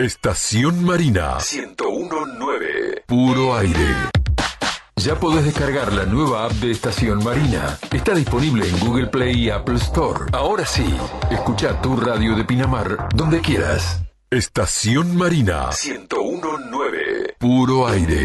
Estación Marina 101.9. Puro aire. Ya podés descargar la nueva app de Estación Marina. Está disponible en Google Play y Apple Store. Ahora sí, escucha tu radio de Pinamar donde quieras. Estación Marina 101.9. Puro aire.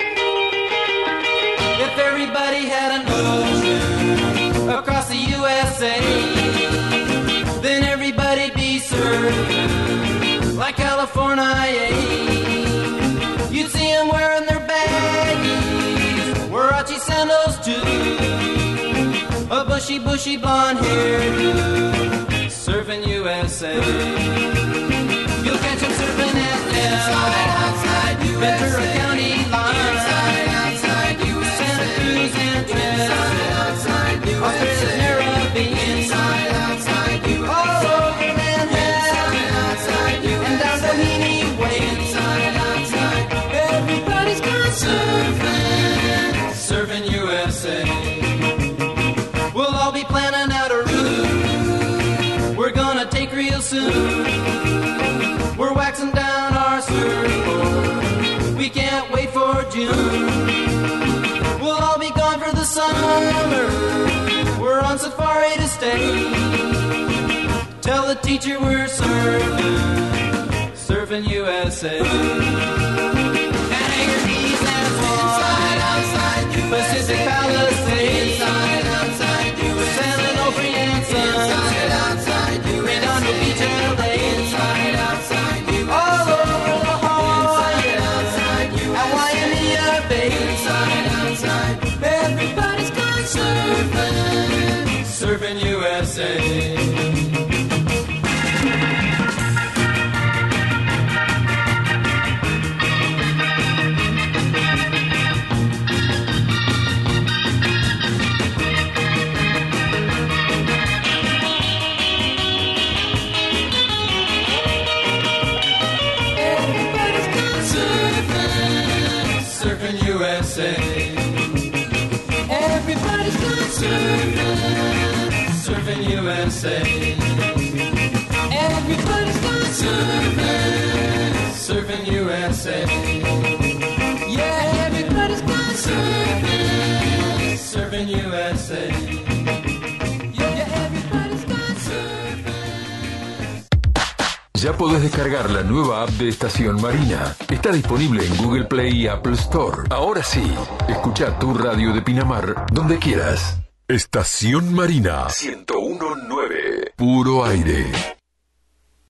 If everybody had an ocean across the USA, then everybody'd be served like California. You'd see them wearing their baggies, Warachi sandals too, a bushy blonde hairdo, surfing USA. You'll catch them surfing at outside Ventura County line, outside Santa Cruz and Trent, Australia's Caribbean, all over Manhattan, and down Doheny Way. Everybody's gone surfing USA. We'll all be planning out a route we're gonna take real soon. We're waxing down our surfboard, we can't wait for June. We'll all be gone for the summer, we're on safari to stay. Tell the teacher we're surfing USA. And Anchor Keys and Swan, outside Pacific Palisades, outside San Onofre and Sun, Redondo Beach, LA, all over La Jolla, and Waimea Bay. Everybody's gone surfing USA. Everybody's gone surfing USA. Everybody's gone surfing USA. Yeah, everybody's gone surfing USA. Yeah, everybody's gone surfing. Ya podés descargar la nueva app de Estación Marina. Está disponible en Google Play y Apple Store. Ahora sí, escucha tu radio de Pinamar donde quieras. Estación Marina 101.9. Puro aire.